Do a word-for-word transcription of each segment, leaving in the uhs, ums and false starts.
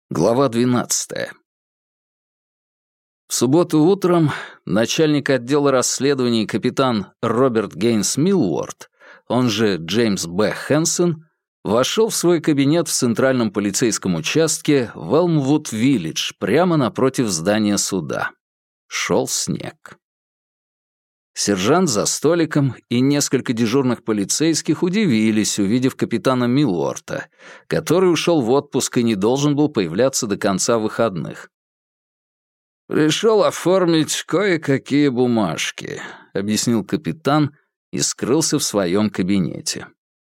Глава двенадцатая. В субботу утром начальник отдела расследований капитан Роберт Гейнс Милуорд, он же Джеймс Б. Хэнсон, вошел в свой кабинет в центральном полицейском участке в Элмвуд-Виллидж, прямо напротив здания суда. Шел снег. Сержант за столиком и несколько дежурных полицейских удивились, увидев капитана Милуорта, который ушел в отпуск и не должен был появляться до конца выходных. «Пришел оформить кое-какие бумажки», — объяснил капитан и скрылся в своем кабинете.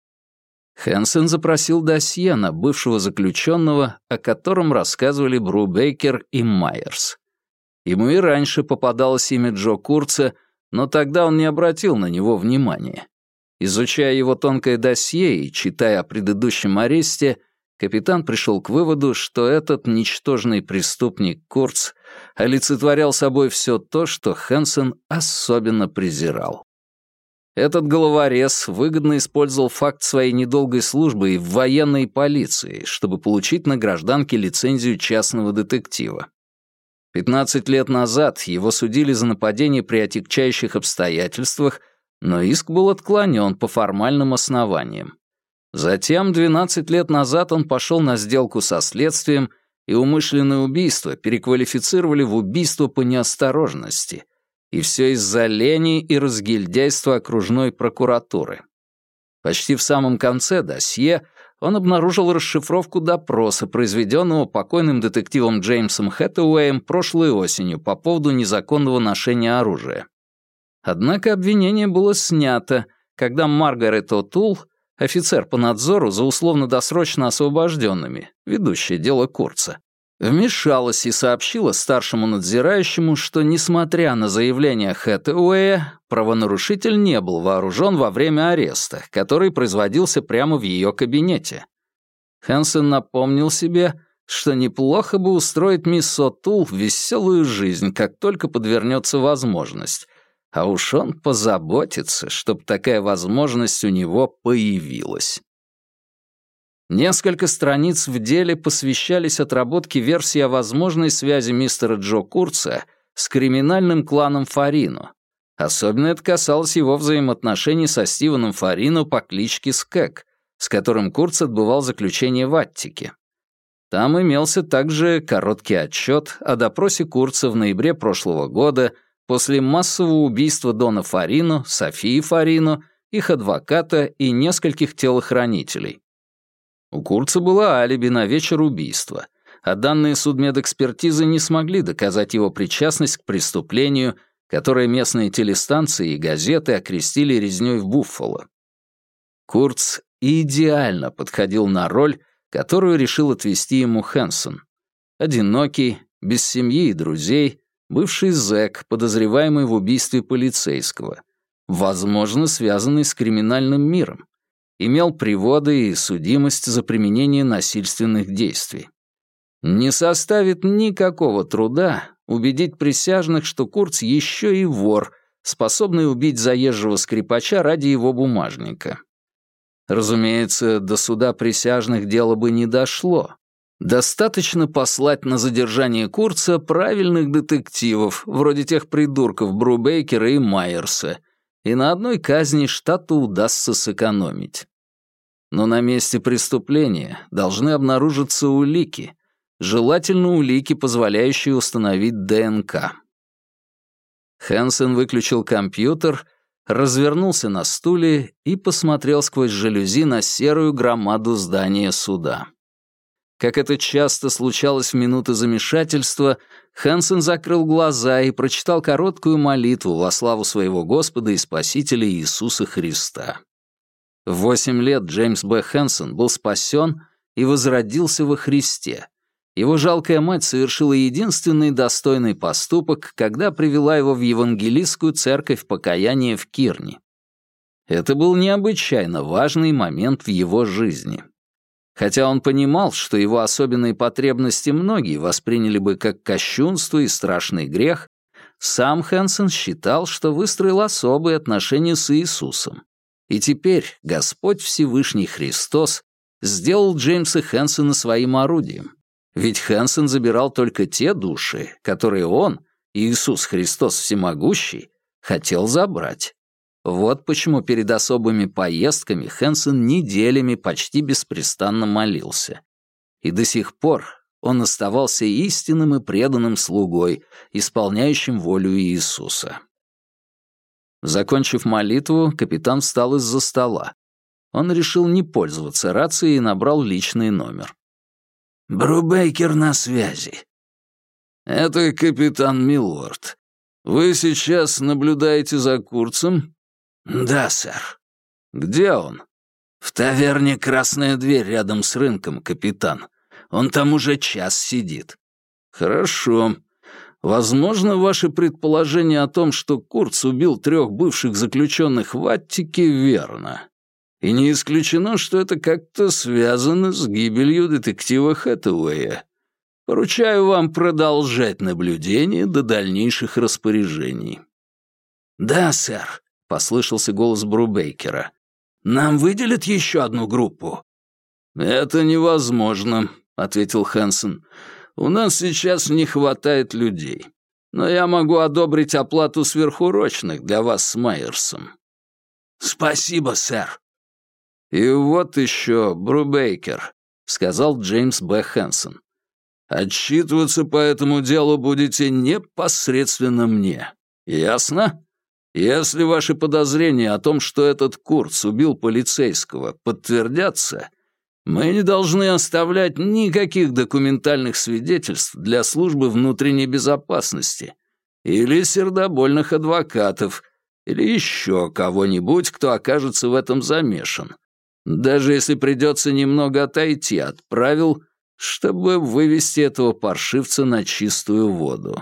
Хэнсон запросил досье на бывшего заключенного, о котором рассказывали Брубейкер и Майерс. Ему и раньше попадалось имя Джо Курца, но тогда он не обратил на него внимания. Изучая его тонкое досье и читая о предыдущем аресте, капитан пришел к выводу, что этот ничтожный преступник Курц олицетворял собой все то, что Хэнсон особенно презирал. Этот головорез выгодно использовал факт своей недолгой службы в военной полиции, чтобы получить на гражданке лицензию частного детектива. Пятнадцать лет назад его судили за нападение при отягчающих обстоятельствах, но иск был отклонен по формальным основаниям. Затем, двенадцать лет назад, он пошел на сделку со следствием, и умышленное убийство переквалифицировали в убийство по неосторожности. И все из-за лени и разгильдяйства окружной прокуратуры. Почти в самом конце досье он обнаружил расшифровку допроса, произведенного покойным детективом Джеймсом Хэтэуэем прошлой осенью по поводу незаконного ношения оружия. Однако обвинение было снято, когда Маргарет О'Тул, офицер по надзору за условно-досрочно освобожденными, ведущее дело Курца, вмешалась и сообщила старшему надзирающему, что, несмотря на заявление Хэтэуэя, правонарушитель не был вооружен во время ареста, который производился прямо в ее кабинете. Хэнсон напомнил себе, что неплохо бы устроить мисс О'Тул веселую жизнь, как только подвернется возможность, а уж он позаботится, чтобы такая возможность у него появилась. Несколько страниц в деле посвящались отработке версии о возможной связи мистера Джо Курца с криминальным кланом Фарино. Особенно это касалось его взаимоотношений со Стивеном Фарино по кличке Скэг, с которым Курц отбывал заключение в Аттике. Там имелся также короткий отчет о допросе Курца в ноябре прошлого года после массового убийства Дона Фарино, Софии Фарино, их адвоката и нескольких телохранителей. У Курца было алиби на вечер убийства, а данные судмедэкспертизы не смогли доказать его причастность к преступлению, которое местные телестанции и газеты окрестили резнёй в Буффало. Курц идеально подходил на роль, которую решил отвести ему Хэнсон. Одинокий, без семьи и друзей, бывший зэк, подозреваемый в убийстве полицейского, возможно, связанный с криминальным миром, имел приводы и судимость за применение насильственных действий. Не составит никакого труда убедить присяжных, что Курц еще и вор, способный убить заезжего скрипача ради его бумажника. Разумеется, до суда присяжных дело бы не дошло. Достаточно послать на задержание Курца правильных детективов, вроде тех придурков Брубейкера и Майерса, и на одной казни штату удастся сэкономить. Но на месте преступления должны обнаружиться улики, желательно улики, позволяющие установить ДНК. Хэнсон выключил компьютер, развернулся на стуле и посмотрел сквозь жалюзи на серую громаду здания суда. Как это часто случалось в минуты замешательства, Хэнсон закрыл глаза и прочитал короткую молитву во славу своего Господа и Спасителя Иисуса Христа. В восемь лет Джеймс Б. Хэнсон был спасен и возродился во Христе. Его жалкая мать совершила единственный достойный поступок, когда привела его в евангелистскую церковь покаяния в Кирни. Это был необычайно важный момент в его жизни. Хотя он понимал, что его особенные потребности многие восприняли бы как кощунство и страшный грех, сам Хэнсон считал, что выстроил особые отношения с Иисусом. И теперь Господь Всевышний Христос сделал Джеймса Хэнсона своим орудием. Ведь Хэнсон забирал только те души, которые он, Иисус Христос Всемогущий, хотел забрать. Вот почему перед особыми поездками Хэнсон неделями почти беспрестанно молился. И до сих пор он оставался истинным и преданным слугой, исполняющим волю Иисуса. Закончив молитву, капитан встал из-за стола. Он решил не пользоваться рацией и набрал личный номер. «Брубейкер на связи». «Это капитан Миллуорд. Вы сейчас наблюдаете за Курцем?» «Да, сэр». «Где он?» «В таверне «Красная дверь» рядом с рынком, капитан. Он там уже час сидит». «Хорошо. Возможно, ваше предположение о том, что Курц убил трех бывших заключенных в Аттике, верно. И не исключено, что это как-то связано с гибелью детектива Хэтэуэя. Поручаю вам продолжать наблюдение до дальнейших распоряжений». «Да, сэр», — послышался голос Брубейкера. «Нам выделят еще одну группу?» «Это невозможно», — ответил Хэнсон. «У нас сейчас не хватает людей. Но я могу одобрить оплату сверхурочных для вас с Майерсом». «Спасибо, сэр». «И вот еще, Брубейкер», — сказал Джеймс Б. Хэнсон. «Отчитываться по этому делу будете непосредственно мне. Ясно? Если ваши подозрения о том, что этот Курц убил полицейского, подтвердятся, мы не должны оставлять никаких документальных свидетельств для службы внутренней безопасности или сердобольных адвокатов, или еще кого-нибудь, кто окажется в этом замешан, даже если придется немного отойти от правил, чтобы вывести этого паршивца на чистую воду».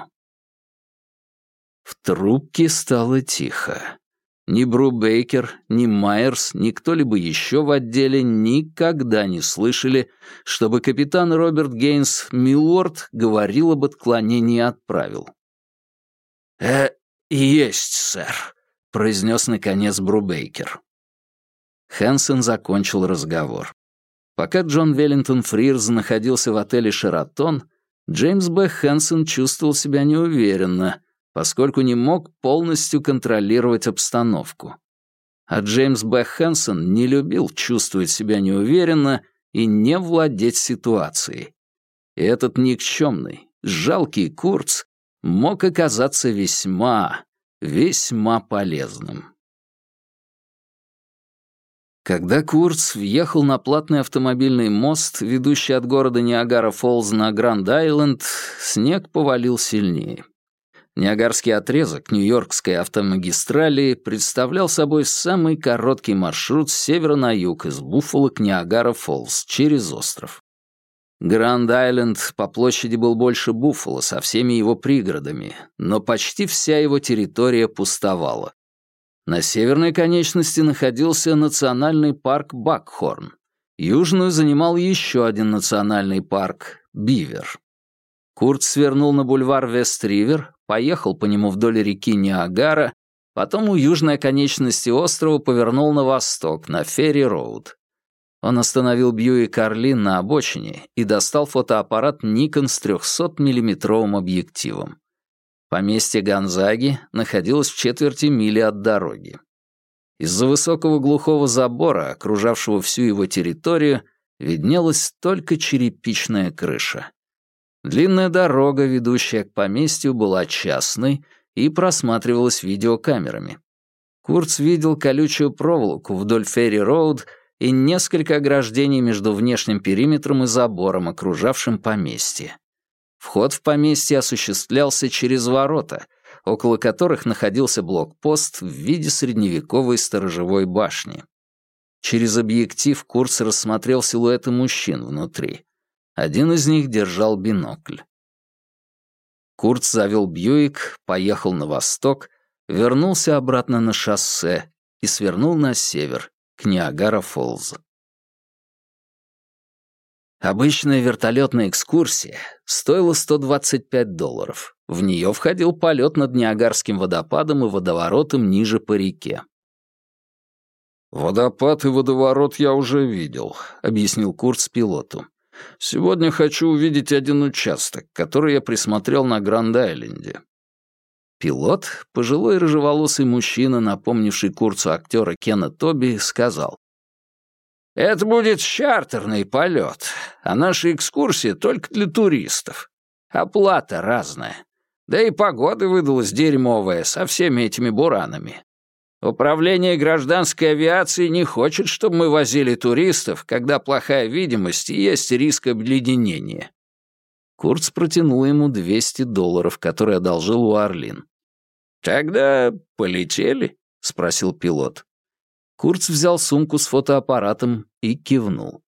В трубке стало тихо. Ни Брубейкер, ни Майерс, ни кто-либо еще в отделе никогда не слышали, чтобы капитан Роберт Гейнс Миллуорд говорил об отклонении от правил. «Э, есть, сэр», — произнес наконец Брубейкер. Хэнсон закончил разговор. Пока Джон Веллингтон Фрирз находился в отеле «Шератон», Джеймс Б. Хэнсон чувствовал себя неуверенно, поскольку не мог полностью контролировать обстановку. А Джеймс Б. Хэнсон не любил чувствовать себя неуверенно и не владеть ситуацией. И этот никчемный, жалкий Курц мог оказаться весьма, весьма полезным. Когда Курц въехал на платный автомобильный мост, ведущий от города Ниагара-Фоллз на Гранд-Айленд, снег повалил сильнее. Ниагарский отрезок Нью-Йоркской автомагистрали представлял собой самый короткий маршрут с севера на юг из Буффало к Ниагара-Фоллз через остров. Гранд-Айленд по площади был больше Буффало со всеми его пригородами, но почти вся его территория пустовала. На северной конечности находился национальный парк Бакхорн. Южную занимал еще один национальный парк — Бивер. Курт свернул на бульвар Вест-Ривер, поехал по нему вдоль реки Ниагара, потом у южной оконечности острова повернул на восток, на Ферри-Роуд. Он остановил Бьюик Орлин на обочине и достал фотоаппарат Nikon с трехсотмиллиметровым объективом. Поместье Гонзаги находилось в четверти мили от дороги. Из-за высокого глухого забора, окружавшего всю его территорию, виднелась только черепичная крыша. Длинная дорога, ведущая к поместью, была частной и просматривалась видеокамерами. Курц видел колючую проволоку вдоль Ферри-Роуд и несколько ограждений между внешним периметром и забором, окружавшим поместье. Вход в поместье осуществлялся через ворота, около которых находился блокпост в виде средневековой сторожевой башни. Через объектив Курц рассмотрел силуэты мужчин внутри. Один из них держал бинокль. Курц завел Бьюик, поехал на восток, вернулся обратно на шоссе и свернул на север, к Ниагара-Фоллз. Обычная вертолетная экскурсия стоила сто двадцать пять долларов. В нее входил полет над Ниагарским водопадом и водоворотом ниже по реке. «Водопад и водоворот я уже видел», — объяснил Курц пилоту. Сегодня хочу увидеть один участок, который я присмотрел на Гранд-Айленде». Пилот, пожилой рыжеволосый мужчина, напомнивший Курцу актера Кена Тоби, сказал: «Это будет чартерный полет, а наша экскурсия только для туристов. Оплата разная. Да и погода выдалась дерьмовая со всеми этими буранами. Управление гражданской авиации не хочет, чтобы мы возили туристов, когда плохая видимость и есть риск обледенения». Курц протянул ему двести долларов, которые одолжил у Арлин. «Тогда полетели?» — спросил пилот. Курц взял сумку с фотоаппаратом и кивнул.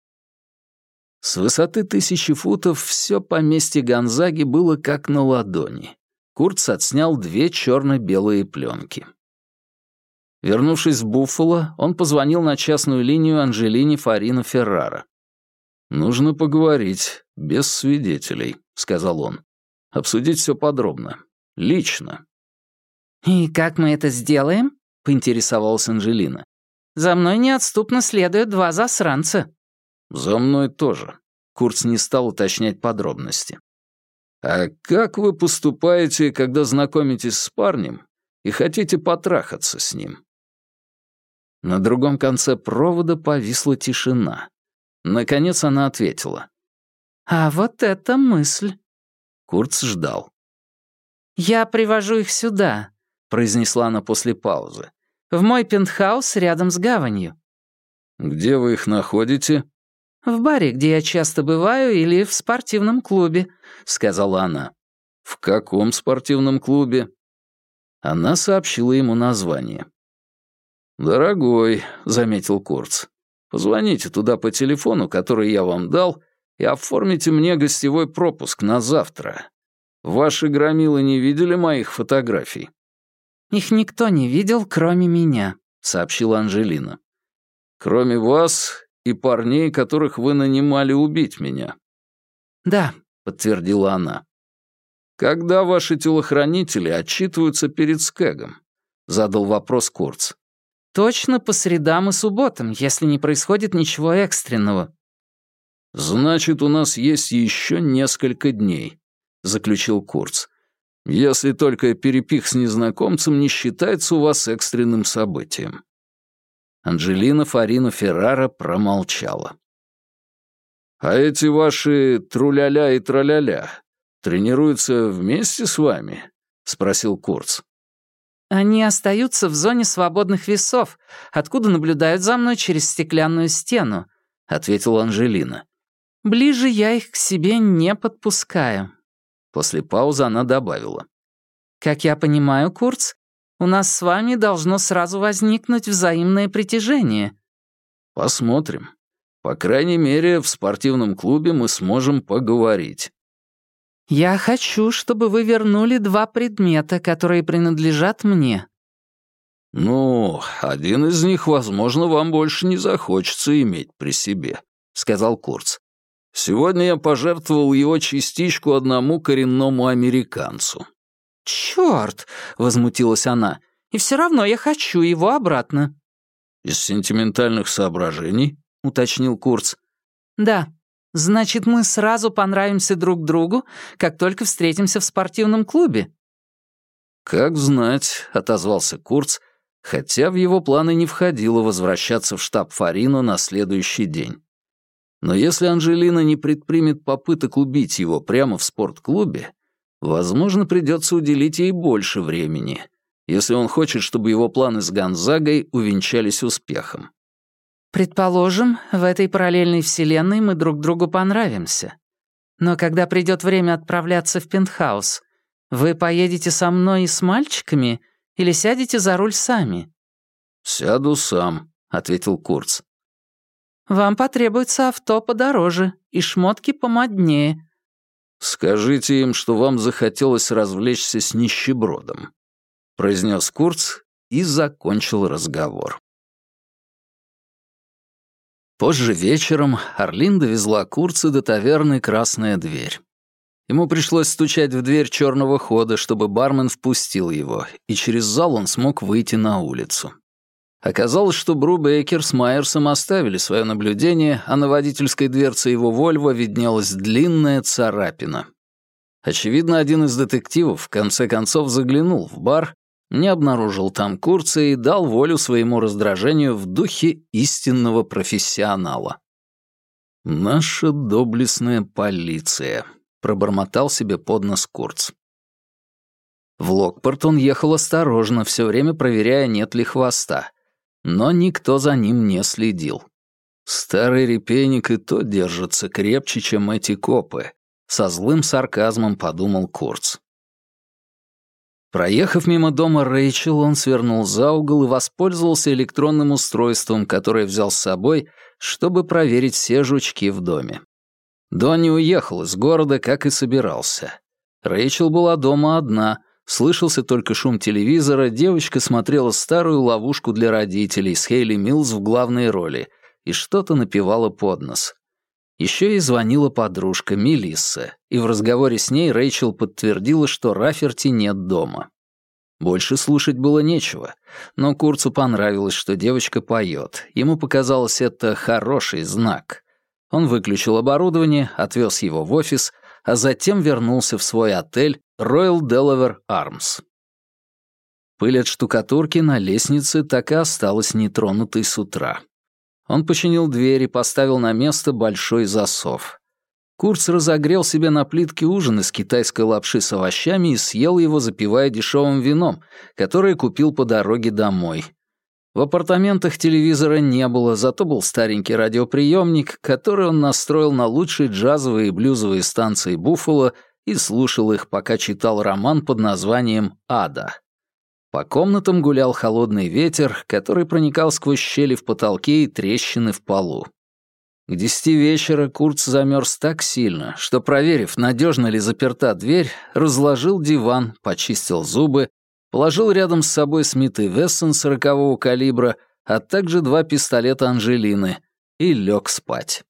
С высоты тысячи футов все поместье Гонзаги было как на ладони. Курц отснял две черно-белые пленки. Вернувшись в Буффало, он позвонил на частную линию Анджелине Фарино Феррара. «Нужно поговорить, без свидетелей», — сказал он. «Обсудить все подробно. Лично». «И как мы это сделаем?» — поинтересовалась Анджелина. «За мной неотступно следуют два засранца». «За мной тоже», — Курц не стал уточнять подробности. «А как вы поступаете, когда знакомитесь с парнем и хотите потрахаться с ним?» На другом конце провода повисла тишина. Наконец она ответила. «А вот это мысль». Курц ждал. «Я привожу их сюда», — произнесла она после паузы. «В мой пентхаус рядом с гаванью». «Где вы их находите?» «В баре, где я часто бываю, или в спортивном клубе», — сказала она. «В каком спортивном клубе?» Она сообщила ему название. «Дорогой», — заметил Курц, — «позвоните туда по телефону, который я вам дал, и оформите мне гостевой пропуск на завтра. Ваши громилы не видели моих фотографий?» «Их никто не видел, кроме меня», — сообщила Анджелина. «Кроме вас и парней, которых вы нанимали убить меня?» «Да», — подтвердила она. «Когда ваши телохранители отчитываются перед Скэгом?» — задал вопрос Курц. «Точно по средам и субботам, если не происходит ничего экстренного». «Значит, у нас есть еще несколько дней», — заключил Курц. «Если только перепих с незнакомцем не считается у вас экстренным событием». Анджелина Фарино Феррара промолчала. «А эти ваши труляля и траляля тренируются вместе с вами?» — спросил Курц. «Они остаются в зоне свободных весов, откуда наблюдают за мной через стеклянную стену», — ответила Анджелина. «Ближе я их к себе не подпускаю». После паузы она добавила. «Как я понимаю, Курц, у нас с вами должно сразу возникнуть взаимное притяжение». «Посмотрим. По крайней мере, в спортивном клубе мы сможем поговорить». «Я хочу, чтобы вы вернули два предмета, которые принадлежат мне». «Ну, один из них, возможно, вам больше не захочется иметь при себе», — сказал Курц. «Сегодня я пожертвовал его частичку одному коренному американцу». «Чёрт!» — возмутилась она. «И все равно я хочу его обратно». «Из сентиментальных соображений?» — уточнил Курц. «Да. Значит, мы сразу понравимся друг другу, как только встретимся в спортивном клубе». «Как знать», — отозвался Курц, хотя в его планы не входило возвращаться в штаб Фарино на следующий день. Но если Анджелина не предпримет попыток убить его прямо в спортклубе, возможно, придется уделить ей больше времени, если он хочет, чтобы его планы с Гонзагой увенчались успехом. «Предположим, в этой параллельной вселенной мы друг другу понравимся. Но когда придет время отправляться в пентхаус, вы поедете со мной и с мальчиками или сядете за руль сами?» «Сяду сам», — ответил Курц. «Вам потребуется авто подороже и шмотки помоднее». «Скажите им, что вам захотелось развлечься с нищебродом», — произнес Курц и закончил разговор. Позже вечером Арлин довезла Курца до таверны «Красная дверь». Ему пришлось стучать в дверь черного хода, чтобы бармен впустил его, и через зал он смог выйти на улицу. Оказалось, что Брубейкер с Майерсом оставили свое наблюдение, а на водительской дверце его «Вольво» виднелась длинная царапина. Очевидно, один из детективов в конце концов заглянул в бар, не обнаружил там Курца и дал волю своему раздражению в духе истинного профессионала. «Наша доблестная полиция», — пробормотал себе под нос Курц. В Локпорт он ехал осторожно, все время проверяя, нет ли хвоста. Но никто за ним не следил. Старый репейник и то держится крепче, чем эти копы, со злым сарказмом подумал Курц. Проехав мимо дома Рэйчел, он свернул за угол и воспользовался электронным устройством, которое взял с собой, чтобы проверить все жучки в доме. Донни уехал из города, как и собирался. Рэйчел была дома одна, слышался только шум телевизора, девочка смотрела старую ловушку для родителей с Хейли Милс в главной роли и что-то напевала под нос. Еще и звонила подружка Мелисса, и в разговоре с ней Рэйчел подтвердила, что Раферти нет дома. Больше слушать было нечего, но Курцу понравилось, что девочка поет. Ему показалось это хороший знак. Он выключил оборудование, отвез его в офис, а затем вернулся в свой отель Royal Delaware Arms. Пыль от штукатурки на лестнице так и осталась нетронутой с утра. Он починил дверь и поставил на место большой засов. Курц разогрел себе на плитке ужин из китайской лапши с овощами и съел его, запивая дешевым вином, которое купил по дороге домой. В апартаментах телевизора не было, зато был старенький радиоприемник, который он настроил на лучшие джазовые и блюзовые станции Буффало и слушал их, пока читал роман под названием «Ада». По комнатам гулял холодный ветер, который проникал сквозь щели в потолке и трещины в полу. К десяти вечера Курц замерз так сильно, что, проверив, надежно ли заперта дверь, разложил диван, почистил зубы, положил рядом с собой Смит и Вессон сорокового калибра, а также два пистолета Анжелины, и лег спать.